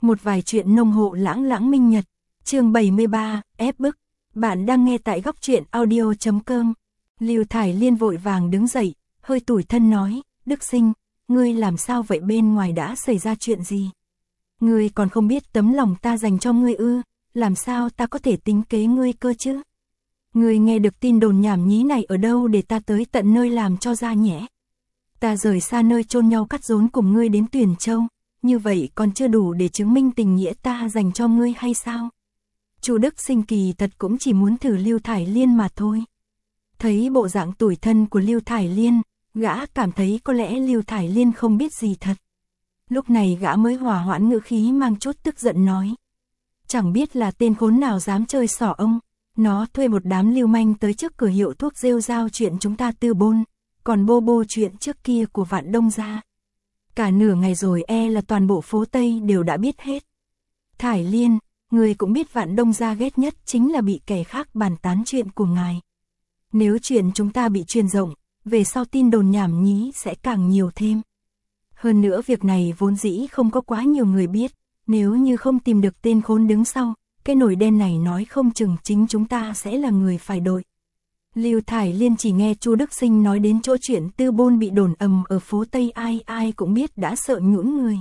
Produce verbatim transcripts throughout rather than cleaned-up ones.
Một vài chuyện nông hộ lãng lãng minh nhật, chương bảy mươi ba, ép bức. Bạn đang nghe tại góc truyện audio chấm com. Lưu Thải Liên vội vàng đứng dậy, hơi tủi thân nói, Đức Sinh, ngươi làm sao vậy, bên ngoài đã xảy ra chuyện gì? Ngươi còn không biết tấm lòng ta dành cho ngươi ư, làm sao ta có thể tính kế ngươi cơ chứ? Ngươi nghe được tin đồn nhảm nhí này ở đâu để ta tới tận nơi làm cho ra nhẽ? Ta rời xa nơi chôn nhau cắt rốn cùng ngươi đến Tuyền Châu, như vậy còn chưa đủ để chứng minh tình nghĩa ta dành cho ngươi hay sao? Chu Đức Sinh kỳ thật cũng chỉ muốn thử Lưu Thải Liên mà thôi. Thấy bộ dạng tủi thân của Lưu Thải Liên, gã cảm thấy có lẽ Lưu Thải Liên không biết gì thật. Lúc này gã mới hòa hoãn ngữ khí mang chút tức giận nói. Chẳng biết là tên khốn nào dám chơi xỏ ông, nó thuê một đám lưu manh tới trước cửa hiệu thuốc rêu rao chuyện chúng ta Tư Bôn, còn bô bô chuyện trước kia của Vạn Đông gia. Cả nửa ngày rồi e là toàn bộ phố Tây đều đã biết hết. Thải Liên, người cũng biết Vạn Đông gia ghét nhất chính là bị kẻ khác bàn tán chuyện của ngài. Nếu chuyện chúng ta bị truyền rộng, về sau tin đồn nhảm nhí sẽ càng nhiều thêm. Hơn nữa việc này vốn dĩ không có quá nhiều người biết, nếu như không tìm được tên khốn đứng sau, cái nổi đen này nói không chừng chính chúng ta sẽ là người phải đội. Lưu Thải Liên chỉ nghe Chu Đức Sinh nói đến chỗ chuyện Tư Bôn bị đồn ầm ở phố Tây, ai ai cũng biết đã sợ nhũn người.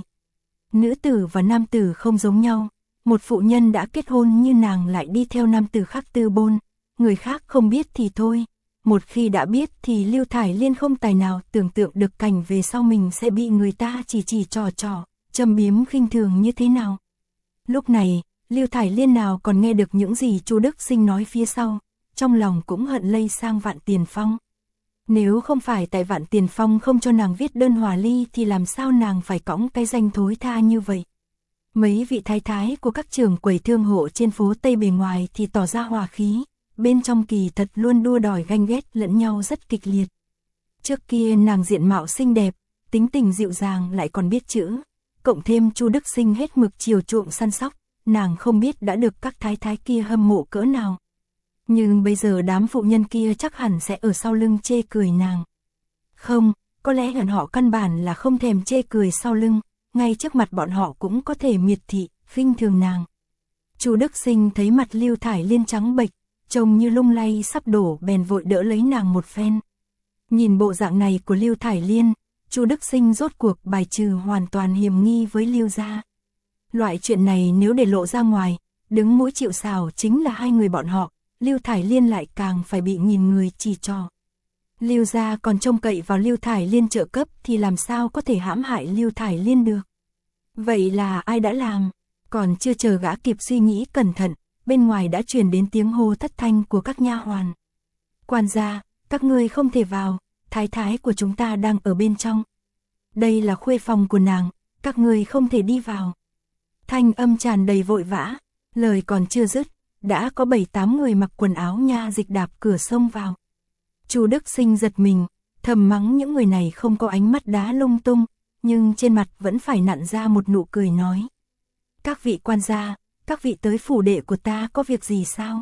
Nữ tử và nam tử không giống nhau, một phụ nhân đã kết hôn như nàng lại đi theo nam tử khác Tư Bôn, người khác không biết thì thôi, một khi đã biết thì Lưu Thải Liên không tài nào tưởng tượng được cảnh về sau mình sẽ bị người ta chỉ chỉ trò trò, châm biếm khinh thường như thế nào. Lúc này, Lưu Thải Liên nào còn nghe được những gì Chu Đức Sinh nói phía sau, trong lòng cũng hận lây sang Vạn Tiền Phong. Nếu không phải tại Vạn Tiền Phong không cho nàng viết đơn hòa ly thì làm sao nàng phải cõng cái danh thối tha như vậy. Mấy vị thái thái của các trường quầy thương hộ trên phố Tây bề ngoài thì tỏ ra hòa khí, bên trong kỳ thật luôn đua đòi ganh ghét lẫn nhau rất kịch liệt. Trước kia nàng diện mạo xinh đẹp, tính tình dịu dàng lại còn biết chữ, cộng thêm Chu Đức Sinh hết mực chiều chuộng săn sóc, nàng không biết đã được các thái thái kia hâm mộ cỡ nào. Nhưng bây giờ đám phụ nhân kia chắc hẳn sẽ ở sau lưng chê cười nàng. Không, có lẽ hẳn họ căn bản là không thèm chê cười sau lưng, ngay trước mặt bọn họ cũng có thể miệt thị, khinh thường nàng. Chu Đức Sinh thấy mặt Lưu Thải Liên trắng bệch, trông như lung lay sắp đổ, bèn vội đỡ lấy nàng một phen. Nhìn bộ dạng này của Lưu Thải Liên, Chu Đức Sinh rốt cuộc bài trừ hoàn toàn hiểm nghi với Lưu gia. Loại chuyện này nếu để lộ ra ngoài, đứng mũi chịu sào chính là hai người bọn họ, Lưu Thải Liên lại càng phải bị nghìn người chỉ trò. Lưu gia còn trông cậy vào Lưu Thải Liên trợ cấp thì làm sao có thể hãm hại Lưu Thải Liên được. Vậy là ai đã làm? Còn chưa chờ gã kịp suy nghĩ cẩn thận, bên ngoài đã truyền đến tiếng hô thất thanh của các nha hoàn. Quan gia, các ngươi không thể vào, thái thái của chúng ta đang ở bên trong. Đây là khuê phòng của nàng, các ngươi không thể đi vào. Thanh âm tràn đầy vội vã, lời còn chưa dứt, đã có bảy tám người mặc quần áo nha dịch đạp cửa xông vào. Chu Đức Sinh giật mình, thầm mắng những người này không có ánh mắt đá lung tung, nhưng trên mặt vẫn phải nặn ra một nụ cười nói. Các vị quan gia, các vị tới phủ đệ của ta có việc gì sao?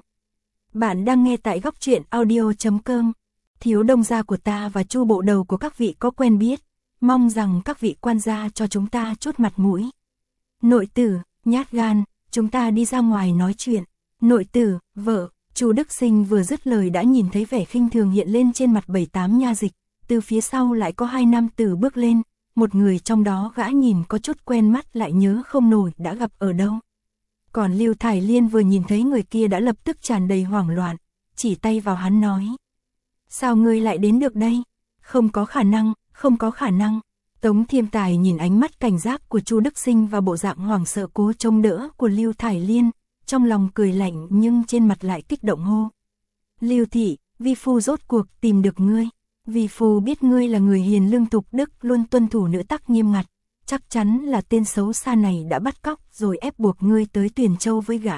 Bạn đang nghe tại góc truyện audio chấm com. Thiếu đông gia của ta và Chu bộ đầu của các vị có quen biết, mong rằng các vị quan gia cho chúng ta chút mặt mũi. Nội tử, nhát gan, chúng ta đi ra ngoài nói chuyện. Nội tử, vợ, Chu Đức Sinh vừa dứt lời đã nhìn thấy vẻ khinh thường hiện lên trên mặt bảy tám nha dịch, từ phía sau lại có hai nam tử bước lên, một người trong đó gã nhìn có chút quen mắt lại nhớ không nổi đã gặp ở đâu. Còn Lưu Thải Liên vừa nhìn thấy người kia đã lập tức tràn đầy hoảng loạn, chỉ tay vào hắn nói. Sao ngươi lại đến được đây? Không có khả năng, không có khả năng. Tống Thiêm Tài nhìn ánh mắt cảnh giác của Chu Đức Sinh và bộ dạng hoảng sợ cố chống đỡ của Lưu Thải Liên, trong lòng cười lạnh nhưng trên mặt lại kích động hô. Lưu thị, vi phu rốt cuộc tìm được ngươi. Vi phu biết ngươi là người hiền lương thục đức, luôn tuân thủ nữ tắc nghiêm ngặt, chắc chắn là tên xấu xa này đã bắt cóc rồi ép buộc ngươi tới Tuyền Châu với gã.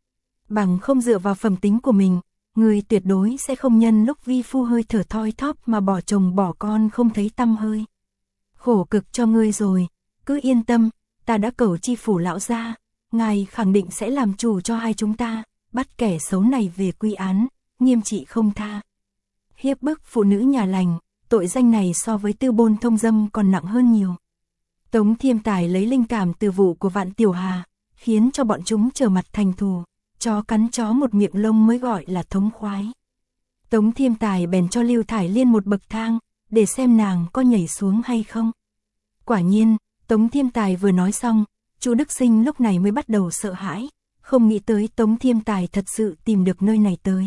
Bằng không dựa vào phẩm tính của mình, ngươi tuyệt đối sẽ không nhân lúc vi phu hơi thở thoi thóp mà bỏ chồng bỏ con không thấy tăm hơi. Khổ cực cho ngươi rồi, cứ yên tâm, ta đã cầu chi phủ lão gia, ngài khẳng định sẽ làm chủ cho hai chúng ta, bắt kẻ xấu này về quy án, nghiêm trị không tha. Hiếp bức phụ nữ nhà lành, tội danh này so với Tư Bôn thông dâm còn nặng hơn nhiều. Tống Thiêm Tài lấy linh cảm từ vụ của Vạn Tiểu Hà, khiến cho bọn chúng trở mặt thành thù, chó cắn chó một miệng lông mới gọi là thống khoái. Tống Thiêm Tài bèn cho Lưu Thải Liên một bậc thang, để xem nàng có nhảy xuống hay không. Quả nhiên, Tống Thiêm Tài vừa nói xong, Chu Đức Sinh lúc này mới bắt đầu sợ hãi, không nghĩ tới Tống Thiêm Tài thật sự tìm được nơi này tới.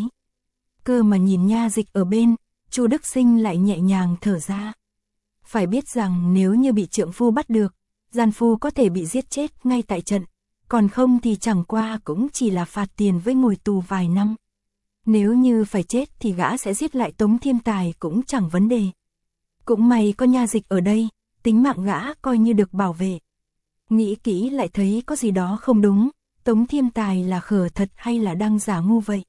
Cơ mà nhìn nha dịch ở bên, Chu Đức Sinh lại nhẹ nhàng thở ra. Phải biết rằng nếu như bị trượng phu bắt được, gian phu có thể bị giết chết ngay tại trận, còn không thì chẳng qua cũng chỉ là phạt tiền với ngồi tù vài năm. Nếu như phải chết thì gã sẽ giết lại Tống Thiêm Tài cũng chẳng vấn đề. Cũng may có nha dịch ở đây, tính mạng gã coi như được bảo vệ. Nghĩ kỹ lại thấy có gì đó không đúng, Tống Thiêm Tài là khờ thật hay là đang giả ngu vậy?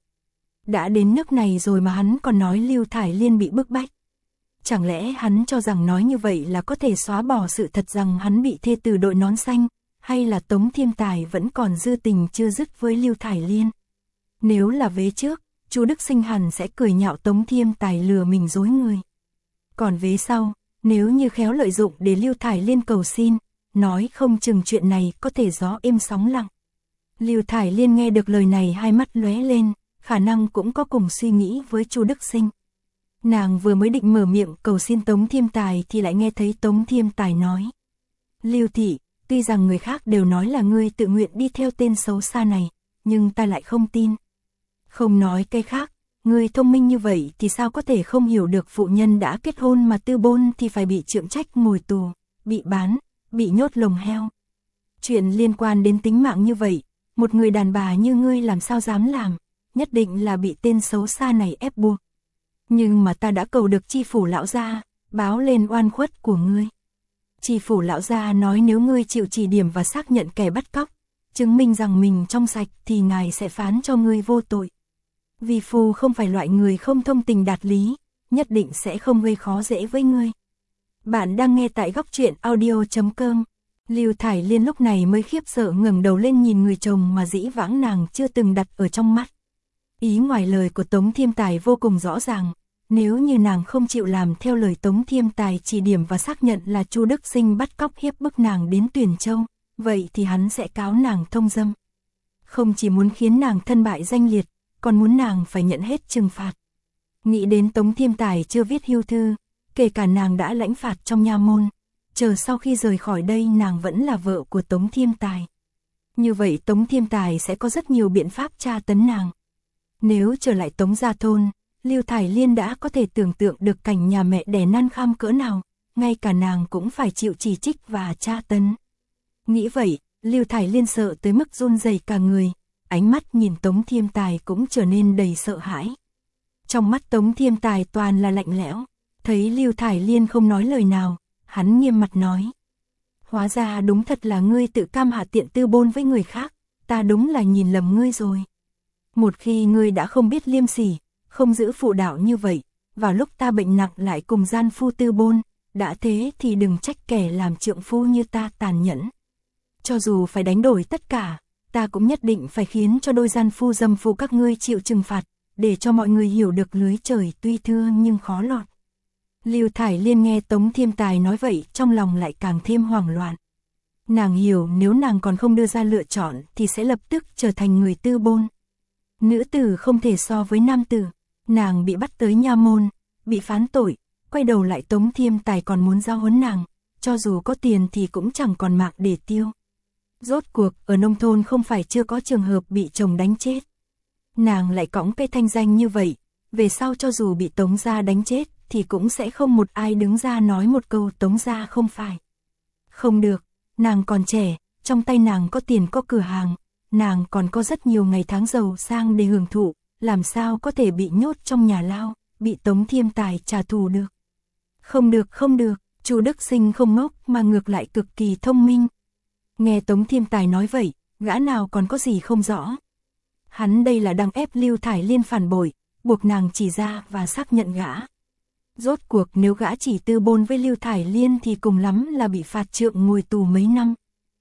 Đã đến nước này rồi mà hắn còn nói Lưu Thải Liên bị bức bách. Chẳng lẽ hắn cho rằng nói như vậy là có thể xóa bỏ sự thật rằng hắn bị thê tử đội nón xanh, hay là Tống Thiêm Tài vẫn còn dư tình chưa dứt với Lưu Thải Liên? Nếu là vế trước, Chu Đức Sinh hẳn sẽ cười nhạo Tống Thiêm Tài lừa mình dối người. Còn vế sau, nếu như khéo lợi dụng để Lưu Thải Liên cầu xin, nói không chừng chuyện này có thể gió êm sóng lặng. Lưu Thải Liên nghe được lời này hai mắt lóe lên, khả năng cũng có cùng suy nghĩ với Chu Đức Sinh. Nàng vừa mới định mở miệng cầu xin Tống Thiêm Tài thì lại nghe thấy Tống Thiêm Tài nói: Lưu thị, tuy rằng người khác đều nói là ngươi tự nguyện đi theo tên xấu xa này, nhưng ta lại không tin. Không nói cái khác, ngươi thông minh như vậy thì sao có thể không hiểu được phụ nhân đã kết hôn mà tư bôn thì phải bị trượng trách ngồi tù, bị bán, bị nhốt lồng heo. Chuyện liên quan đến tính mạng như vậy, một người đàn bà như ngươi làm sao dám làm, nhất định là bị tên xấu xa này ép buộc. Nhưng mà ta đã cầu được chi phủ lão gia, báo lên oan khuất của ngươi. Chi phủ lão gia nói nếu ngươi chịu chỉ điểm và xác nhận kẻ bắt cóc, chứng minh rằng mình trong sạch thì ngài sẽ phán cho ngươi vô tội. Vì phu không phải loại người không thông tình đạt lý, nhất định sẽ không gây khó dễ với ngươi. Bạn đang nghe tại góc truyện audio chấm com. Lưu Thải Liên lúc này mới khiếp sợ ngẩng đầu lên nhìn người chồng mà dĩ vãng nàng chưa từng đặt ở trong mắt. Ý ngoài lời của Tống Thiêm Tài vô cùng rõ ràng, nếu như nàng không chịu làm theo lời Tống Thiêm Tài chỉ điểm và xác nhận là Chu Đức Sinh bắt cóc hiếp bức nàng đến Tuyền Châu, vậy thì hắn sẽ cáo nàng thông dâm. Không chỉ muốn khiến nàng thân bại danh liệt, còn muốn nàng phải nhận hết trừng phạt. Nghĩ đến Tống Thiêm Tài chưa viết hưu thư, kể cả nàng đã lãnh phạt trong nha môn, chờ sau khi rời khỏi đây nàng vẫn là vợ của Tống Thiêm Tài. Như vậy Tống Thiêm Tài sẽ có rất nhiều biện pháp tra tấn nàng. Nếu trở lại Tống gia thôn, Lưu Thải Liên đã có thể tưởng tượng được cảnh nhà mẹ đẻ nan kham cỡ nào, ngay cả nàng cũng phải chịu chỉ trích và tra tấn. Nghĩ vậy, Lưu Thải Liên sợ tới mức run rẩy cả người, ánh mắt nhìn Tống Thiêm Tài cũng trở nên đầy sợ hãi. Trong mắt Tống Thiêm Tài toàn là lạnh lẽo, thấy Lưu Thải Liên không nói lời nào, hắn nghiêm mặt nói: Hóa ra đúng thật là ngươi tự cam hạ tiện tư bôn với người khác, ta đúng là nhìn lầm ngươi rồi. Một khi ngươi đã không biết liêm sỉ, không giữ phụ đạo như vậy, vào lúc ta bệnh nặng lại cùng gian phu tư bôn, đã thế thì đừng trách kẻ làm trượng phu như ta tàn nhẫn. Cho dù phải đánh đổi tất cả, ta cũng nhất định phải khiến cho đôi gian phu dâm phụ các ngươi chịu trừng phạt, để cho mọi người hiểu được lưới trời tuy thưa nhưng khó lọt. Lưu Thải Liên nghe Tống Thiêm Tài nói vậy trong lòng lại càng thêm hoảng loạn. Nàng hiểu nếu nàng còn không đưa ra lựa chọn thì sẽ lập tức trở thành người tư bôn. Nữ tử không thể so với nam tử, nàng bị bắt tới nha môn, bị phán tội, quay đầu lại Tống Thiêm Tài còn muốn giao huấn nàng, cho dù có tiền thì cũng chẳng còn mạng để tiêu. Rốt cuộc ở nông thôn không phải chưa có trường hợp bị chồng đánh chết. Nàng lại cõng cái thanh danh như vậy, về sau cho dù bị Tống gia đánh chết thì cũng sẽ không một ai đứng ra nói một câu Tống gia không phải. Không được, nàng còn trẻ, trong tay nàng có tiền có cửa hàng, nàng còn có rất nhiều ngày tháng giàu sang để hưởng thụ, làm sao có thể bị nhốt trong nhà lao, bị Tống Thiêm Tài trả thù được. Không được không được, Chu Đức Sinh không ngốc mà ngược lại cực kỳ thông minh. Nghe Tống Thiêm Tài nói vậy, gã nào còn có gì không rõ. Hắn đây là đang ép Lưu Thải Liên phản bội, buộc nàng chỉ ra và xác nhận gã. Rốt cuộc nếu gã chỉ tư bôn với Lưu Thải Liên thì cùng lắm là bị phạt trượng ngồi tù mấy năm.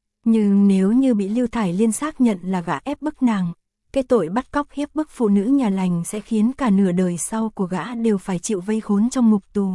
Nhưng nếu như bị Lưu Thải Liên xác nhận là gã ép bức nàng, cái tội bắt cóc hiếp bức phụ nữ nhà lành sẽ khiến cả nửa đời sau của gã đều phải chịu vây khốn trong ngục tù.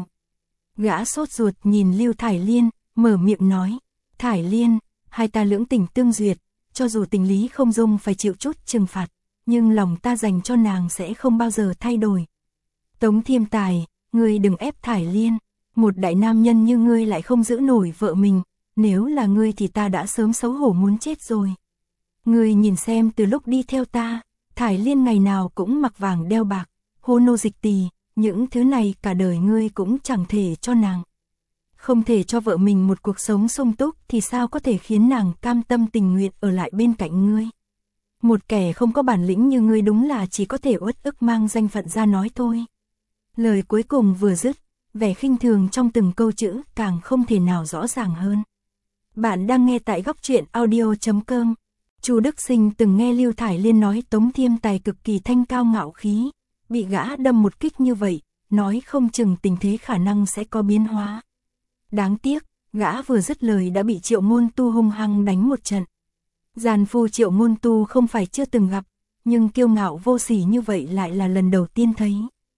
Gã sốt ruột nhìn Lưu Thải Liên, mở miệng nói: Thải Liên, hai ta lưỡng tình tương duyệt, cho dù tình lý không dung phải chịu chút trừng phạt, nhưng lòng ta dành cho nàng sẽ không bao giờ thay đổi. Tống Thiêm Tài, ngươi đừng ép Thải Liên, một đại nam nhân như ngươi lại không giữ nổi vợ mình, nếu là ngươi thì ta đã sớm xấu hổ muốn chết rồi. Ngươi nhìn xem từ lúc đi theo ta, Thải Liên ngày nào cũng mặc vàng đeo bạc, hô nô dịch tỳ, những thứ này cả đời ngươi cũng chẳng thể cho nàng. Không thể cho vợ mình một cuộc sống sung túc thì sao có thể khiến nàng cam tâm tình nguyện ở lại bên cạnh ngươi. Một kẻ không có bản lĩnh như ngươi đúng là chỉ có thể uất ức mang danh phận ra nói thôi. Lời cuối cùng vừa dứt, vẻ khinh thường trong từng câu chữ càng không thể nào rõ ràng hơn. Bạn đang nghe tại góc truyện audio chấm com. Chu Đức Sinh từng nghe Lưu Thải Liên nói Tống Thiêm Tài cực kỳ thanh cao ngạo khí, bị gã đâm một kích như vậy, nói không chừng tình thế khả năng sẽ có biến hóa. Đáng tiếc, gã vừa dứt lời đã bị Triệu Ngôn Tu hung hăng đánh một trận. Giàn phu Triệu Ngôn Tu không phải chưa từng gặp, nhưng kiêu ngạo vô sỉ như vậy lại là lần đầu tiên thấy.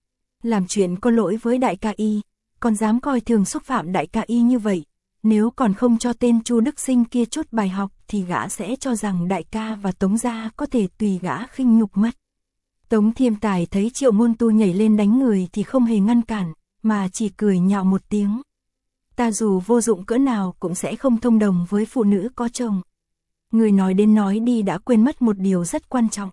Làm chuyện có lỗi với đại ca y, còn dám coi thường xúc phạm đại ca y như vậy, nếu còn không cho tên Chu Đức Sinh kia chút bài học thì gã sẽ cho rằng đại ca và Tống gia có thể tùy gã khinh nhục mất. Tống Thiêm Tài thấy Triệu Ngôn Tu nhảy lên đánh người thì không hề ngăn cản, mà chỉ cười nhạo một tiếng. Ta dù vô dụng cỡ nào cũng sẽ không thông đồng với phụ nữ có chồng. Người nói đến nói đi đã quên mất một điều rất quan trọng.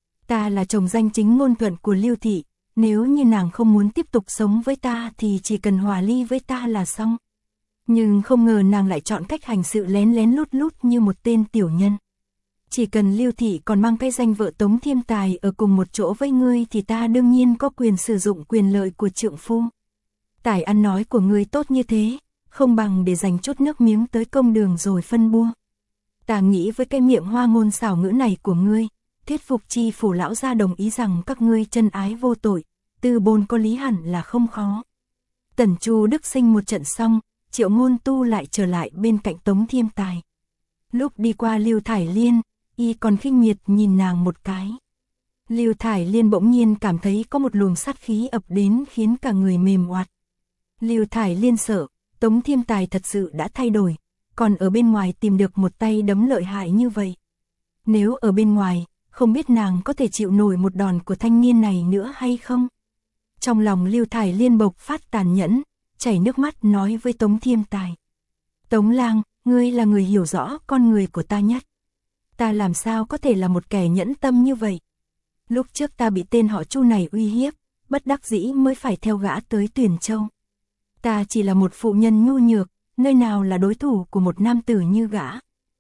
Ta là chồng danh chính ngôn thuận của Lưu thị, nếu như nàng không muốn tiếp tục sống với ta thì chỉ cần hòa ly với ta là xong. Nhưng không ngờ nàng lại chọn cách hành sự lén lén lút lút như một tên tiểu nhân. Chỉ cần Lưu thị còn mang cái danh vợ Tống Thiêm Tài ở cùng một chỗ với ngươi thì ta đương nhiên có quyền sử dụng quyền lợi của trượng phu. Tài ăn nói của ngươi tốt như thế, không bằng để dành chút nước miếng tới công đường rồi phân bua. Ta nghĩ với cái miệng hoa ngôn xảo ngữ này của ngươi, thuyết phục chi phủ lão gia đồng ý rằng các ngươi chân ái vô tội, tư bôn có lý hẳn là không khó. Tần Chu Đức Sinh một trận xong, Triệu Ngôn Tu lại trở lại bên cạnh Tống Thiêm Tài. Lúc đi qua Lưu Thải Liên, y còn khinh miệt nhìn nàng một cái. Lưu Thải Liên bỗng nhiên cảm thấy có một luồng sát khí ập đến khiến cả người mềm oặt. Lưu Thải Liên sợ, Tống Thiêm Tài thật sự đã thay đổi, còn ở bên ngoài tìm được một tay đấm lợi hại như vậy. Nếu ở bên ngoài, không biết nàng có thể chịu nổi một đòn của thanh niên này nữa hay không? Trong lòng Lưu Thải Liên bộc phát tàn nhẫn, chảy nước mắt nói với Tống Thiêm Tài. Tống lang, ngươi là người hiểu rõ con người của ta nhất. Ta làm sao có thể là một kẻ nhẫn tâm như vậy? Lúc trước ta bị tên họ Chu này uy hiếp, bất đắc dĩ mới phải theo gã tới Tuyền Châu. Ta chỉ là một phụ nhân nhu nhược, nơi nào là đối thủ của một nam tử như gã.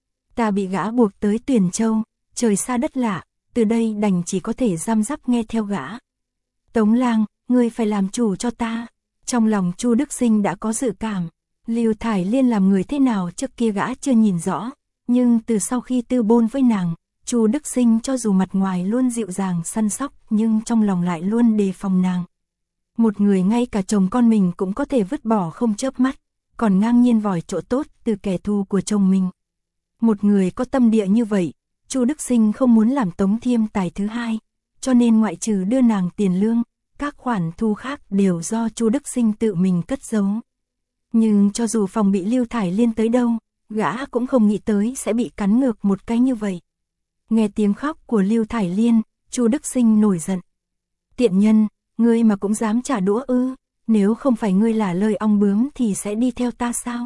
Ta bị gã buộc tới Tuyền Châu, trời xa đất lạ, từ đây đành chỉ có thể giam giáp nghe theo gã. Tống lang, ngươi phải làm chủ cho ta. Trong lòng Chu Đức Sinh đã có dự cảm, Lưu Thải Liên làm người thế nào trước kia gã chưa nhìn rõ, nhưng từ sau khi tư bôn với nàng, Chu Đức Sinh cho dù mặt ngoài luôn dịu dàng săn sóc nhưng trong lòng lại luôn đề phòng nàng. Một người ngay cả chồng con mình cũng có thể vứt bỏ không chớp mắt, còn ngang nhiên vòi chỗ tốt từ kẻ thù của chồng mình. Một người có tâm địa như vậy, Chu Đức Sinh không muốn làm Tống Thiêm Tài thứ hai, cho nên ngoại trừ đưa nàng tiền lương, các khoản thu khác đều do Chu Đức Sinh tự mình cất giấu. Nhưng cho dù phòng bị Lưu Thải Liên tới đâu, gã cũng không nghĩ tới sẽ bị cắn ngược một cái như vậy. Nghe tiếng khóc của Lưu Thải Liên, Chu Đức Sinh nổi giận. Tiện nhân, ngươi mà cũng dám trả đũa ư? Nếu không phải ngươi là lời ong bướm thì sẽ đi theo ta sao?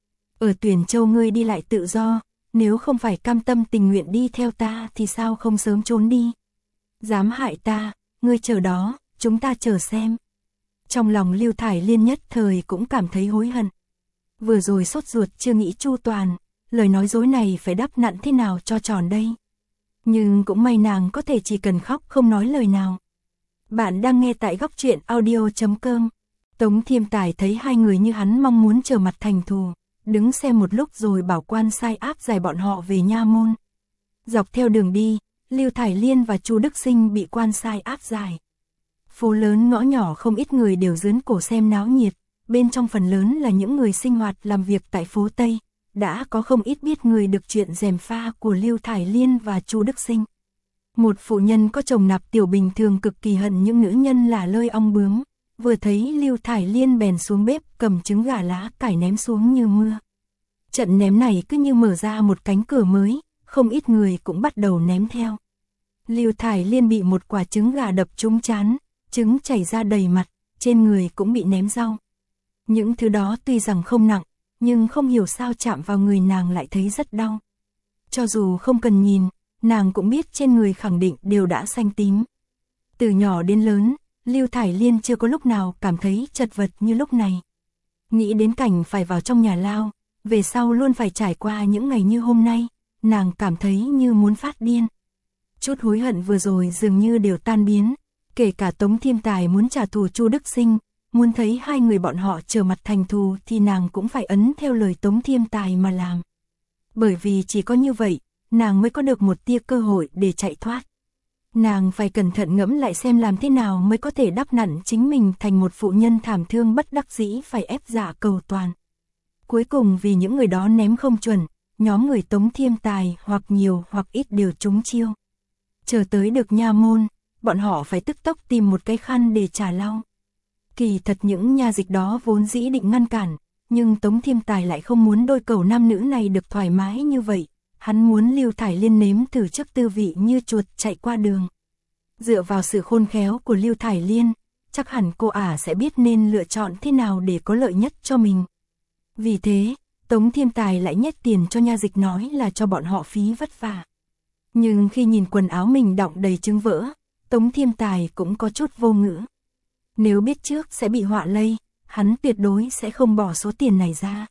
Ở Tuyền Châu ngươi đi lại tự do, nếu không phải cam tâm tình nguyện đi theo ta thì sao không sớm trốn đi? Dám hại ta, ngươi chờ đó, chúng ta chờ xem. Trong lòng Lưu Thải Liên nhất thời cũng cảm thấy hối hận. Vừa rồi sốt ruột chưa nghĩ chu toàn, lời nói dối này phải đắp nặn thế nào cho tròn đây. Nhưng cũng may nàng có thể chỉ cần khóc không nói lời nào. Bạn đang nghe tại góc truyện audio chấm com. Tống Thiêm Tài thấy hai người như hắn mong muốn trở mặt thành thù, đứng xem một lúc rồi bảo quan sai áp giải bọn họ về nha môn. Dọc theo đường đi, Lưu Thải Liên và Chu Đức Sinh bị quan sai áp giải. Phố lớn ngõ nhỏ không ít người đều dướn cổ xem náo nhiệt, bên trong phần lớn là những người sinh hoạt làm việc tại phố Tây, đã có không ít biết người được chuyện gièm pha của Lưu Thải Liên và Chu Đức Sinh. Một phụ nhân có chồng nạp tiểu bình thường cực kỳ hận những nữ nhân là lơi ong bướm, vừa thấy Lưu Thải Liên bèn xuống bếp cầm trứng gà lá cải ném xuống như mưa. Trận ném này cứ như mở ra một cánh cửa mới, không ít người cũng bắt đầu ném theo. Lưu Thải Liên bị một quả trứng gà đập trúng trán, trứng chảy ra đầy mặt, trên người cũng bị ném rau. Những thứ đó tuy rằng không nặng, nhưng không hiểu sao chạm vào người nàng lại thấy rất đau. Cho dù không cần nhìn, nàng cũng biết trên người khẳng định đều đã xanh tím. Từ nhỏ đến lớn, Lưu Thải Liên chưa có lúc nào cảm thấy chật vật như lúc này. Nghĩ đến cảnh phải vào trong nhà lao, về sau luôn phải trải qua những ngày như hôm nay, nàng cảm thấy như muốn phát điên. Chút hối hận vừa rồi dường như đều tan biến, kể cả Tống Thiêm Tài muốn trả thù Chu Đức Sinh, muốn thấy hai người bọn họ trở mặt thành thù thì nàng cũng phải ấn theo lời Tống Thiêm Tài mà làm. Bởi vì chỉ có như vậy, nàng mới có được một tia cơ hội để chạy thoát. Nàng phải cẩn thận ngẫm lại xem làm thế nào mới có thể đắp nặn chính mình thành một phụ nhân thảm thương bất đắc dĩ phải ép dạ cầu toàn. Cuối cùng vì những người đó ném không chuẩn, nhóm người Tống Thiêm Tài hoặc nhiều hoặc ít đều trúng chiêu. Chờ tới được nha môn, bọn họ phải tức tốc tìm một cái khăn để trả lau. Kỳ thật những nha dịch đó vốn dĩ định ngăn cản, nhưng Tống Thiêm Tài lại không muốn đôi cầu nam nữ này được thoải mái như vậy. Hắn muốn Lưu Thải Liên nếm thử trước tư vị như chuột chạy qua đường. Dựa vào sự khôn khéo của Lưu Thải Liên, chắc hẳn cô ả sẽ biết nên lựa chọn thế nào để có lợi nhất cho mình. Vì thế, Tống Thiêm Tài lại nhét tiền cho nha dịch nói là cho bọn họ phí vất vả. Nhưng khi nhìn quần áo mình đọng đầy trứng vỡ, Tống Thiêm Tài cũng có chút vô ngữ. Nếu biết trước sẽ bị họa lây, hắn tuyệt đối sẽ không bỏ số tiền này ra.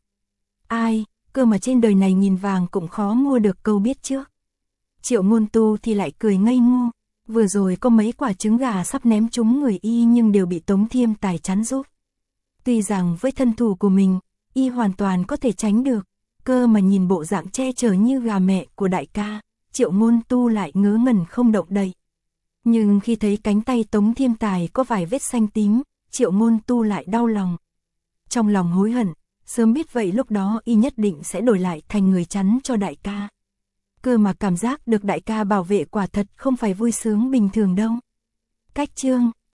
Ai, cơ mà trên đời này nghìn vàng cũng khó mua được câu biết trước. Triệu Ngôn Tu thì lại cười ngây ngô, vừa rồi có mấy quả trứng gà sắp ném trúng người y nhưng đều bị Tống Thiêm Tài chắn giúp. Tuy rằng với thân thủ của mình, y hoàn toàn có thể tránh được, cơ mà nhìn bộ dạng che chở như gà mẹ của đại ca, Triệu Ngôn Tu lại ngớ ngẩn không động đậy. Nhưng khi thấy cánh tay Tống Thiêm Tài có vài vết xanh tím, Triệu Ngôn Tu lại đau lòng. Trong lòng hối hận, sớm biết vậy lúc đó y nhất định sẽ đổi lại thành người chắn cho đại ca. Cơ mà cảm giác được đại ca bảo vệ quả thật không phải vui sướng bình thường đâu. Cách chương